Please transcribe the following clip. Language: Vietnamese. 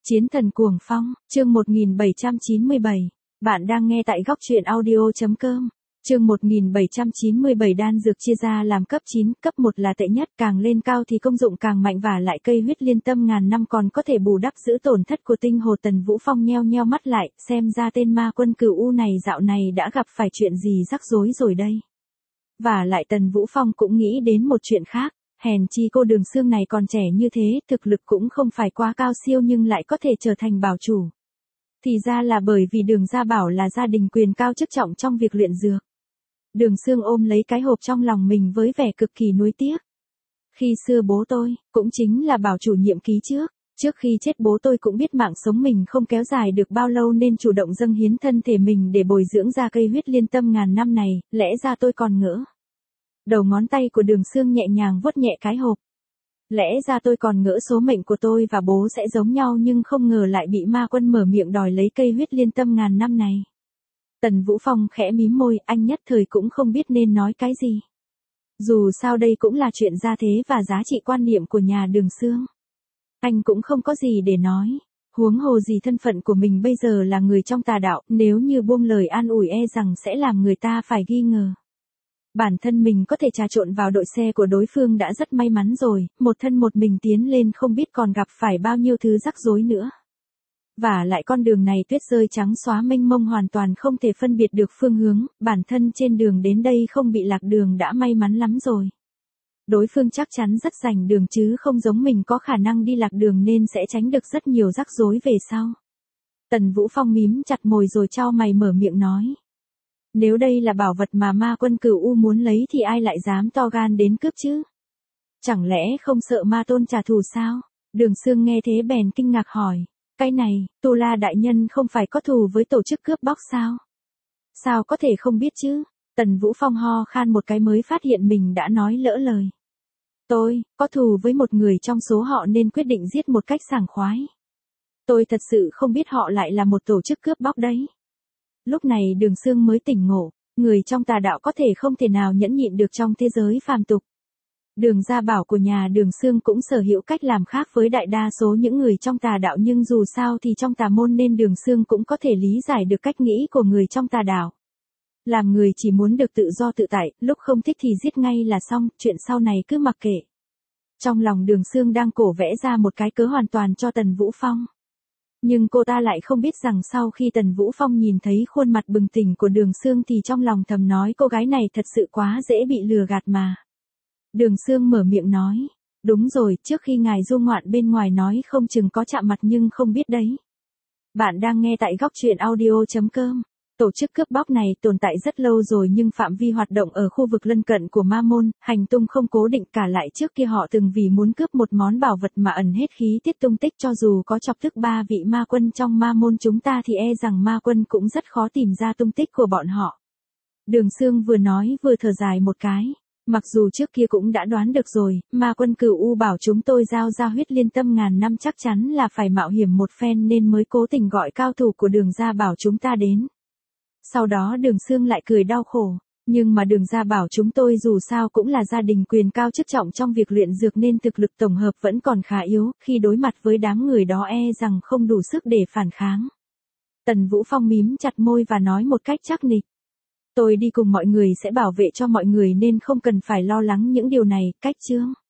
Chiến thần cuồng phong, chương 1797. Bạn đang nghe tại góc truyện audio.com. Chương 1797 đan dược chia ra làm cấp 9, cấp 1 là tệ nhất, càng lên cao thì công dụng càng mạnh và lại cây huyết liên tâm ngàn năm còn có thể bù đắp giữ tổn thất của tinh hồ. Tần Vũ Phong nheo nheo mắt lại, xem ra tên ma quân cửu u này dạo này đã gặp phải chuyện gì rắc rối rồi đây. Và lại Tần Vũ Phong cũng nghĩ đến một chuyện khác. Hèn chi cô Đường Sương này còn trẻ như thế, thực lực cũng không phải quá cao siêu nhưng lại có thể trở thành bảo chủ. Thì ra là bởi vì Đường Gia Bảo là gia đình quyền cao chức trọng trong việc luyện dược. Đường Sương ôm lấy cái hộp trong lòng mình với vẻ cực kỳ nuối tiếc. Khi xưa bố tôi, cũng chính là bảo chủ nhiệm ký trước khi chết bố tôi cũng biết mạng sống mình không kéo dài được bao lâu nên chủ động dâng hiến thân thể mình để bồi dưỡng ra cây huyết liên tâm ngàn năm này, lẽ ra tôi còn ngỡ. Đầu ngón tay của Đường Sương nhẹ nhàng vuốt nhẹ cái hộp. Lẽ ra tôi còn ngỡ số mệnh của tôi và bố sẽ giống nhau nhưng không ngờ lại bị ma quân mở miệng đòi lấy cây huyết liên tâm ngàn năm này. Tần Vũ Phong khẽ mím môi, anh nhất thời cũng không biết nên nói cái gì. Dù sao đây cũng là chuyện gia thế và giá trị quan niệm của nhà Đường Sương. Anh cũng không có gì để nói. Huống hồ gì thân phận của mình bây giờ là người trong tà đạo, nếu như buông lời an ủi e rằng sẽ làm người ta phải nghi ngờ. Bản thân mình có thể trà trộn vào đội xe của đối phương đã rất may mắn rồi, một thân một mình tiến lên không biết còn gặp phải bao nhiêu thứ rắc rối nữa. Và lại con đường này tuyết rơi trắng xóa mênh mông hoàn toàn không thể phân biệt được phương hướng, bản thân trên đường đến đây không bị lạc đường đã may mắn lắm rồi. Đối phương chắc chắn rất rành đường chứ không giống mình có khả năng đi lạc đường nên sẽ tránh được rất nhiều rắc rối về sau. Tần Vũ Phong mím chặt môi rồi chau mày mở miệng nói. Nếu đây là bảo vật mà ma quân cửu u muốn lấy thì ai lại dám to gan đến cướp chứ? Chẳng lẽ không sợ ma tôn trả thù sao? Đường Sương nghe thế bèn kinh ngạc hỏi. Cái này, Tu La đại nhân không phải có thù với tổ chức cướp bóc sao? Sao có thể không biết chứ? Tần Vũ Phong ho khan một cái mới phát hiện mình đã nói lỡ lời. Tôi, có thù với một người trong số họ nên quyết định giết một cách sảng khoái. Tôi thật sự không biết họ lại là một tổ chức cướp bóc đấy. Lúc này Đường Sương mới tỉnh ngộ, người trong tà đạo có thể không thể nào nhẫn nhịn được trong thế giới phàm tục. Đường Gia Bảo của nhà Đường Sương cũng sở hữu cách làm khác với đại đa số những người trong tà đạo nhưng dù sao thì trong tà môn nên Đường Sương cũng có thể lý giải được cách nghĩ của người trong tà đạo. Làm người chỉ muốn được tự do tự tại, lúc không thích thì giết ngay là xong, chuyện sau này cứ mặc kệ. Trong lòng Đường Sương đang cổ vẽ ra một cái cớ hoàn toàn cho Tần Vũ Phong. Nhưng cô ta lại không biết rằng sau khi Tần Vũ Phong nhìn thấy khuôn mặt bừng tỉnh của Đường Sương thì trong lòng thầm nói cô gái này thật sự quá dễ bị lừa gạt mà. Đường Sương mở miệng nói, đúng rồi, trước khi ngài du ngoạn bên ngoài nói không chừng có chạm mặt nhưng không biết đấy. Bạn đang nghe tại góc truyện audio.com. Tổ chức cướp bóc này tồn tại rất lâu rồi nhưng phạm vi hoạt động ở khu vực lân cận của ma môn, hành tung không cố định cả lại trước kia họ từng vì muốn cướp một món bảo vật mà ẩn hết khí tiết tung tích cho dù có chọc tức 3 vị ma quân trong ma môn chúng ta thì e rằng ma quân cũng rất khó tìm ra tung tích của bọn họ. Đường Sương vừa nói vừa thở dài một cái. Mặc dù trước kia cũng đã đoán được rồi, ma quân cửu u bảo chúng tôi giao ra huyết liên tâm ngàn năm chắc chắn là phải mạo hiểm một phen nên mới cố tình gọi cao thủ của Đường Gia Bảo chúng ta đến. Sau đó Đường Sương lại cười đau khổ, nhưng mà Đường Gia Bảo chúng tôi dù sao cũng là gia đình quyền cao chức trọng trong việc luyện dược nên thực lực tổng hợp vẫn còn khá yếu, khi đối mặt với đám người đó e rằng không đủ sức để phản kháng. Tần Vũ Phong mím chặt môi và nói một cách chắc nịch. Tôi đi cùng mọi người sẽ bảo vệ cho mọi người nên không cần phải lo lắng những điều này, cách chương.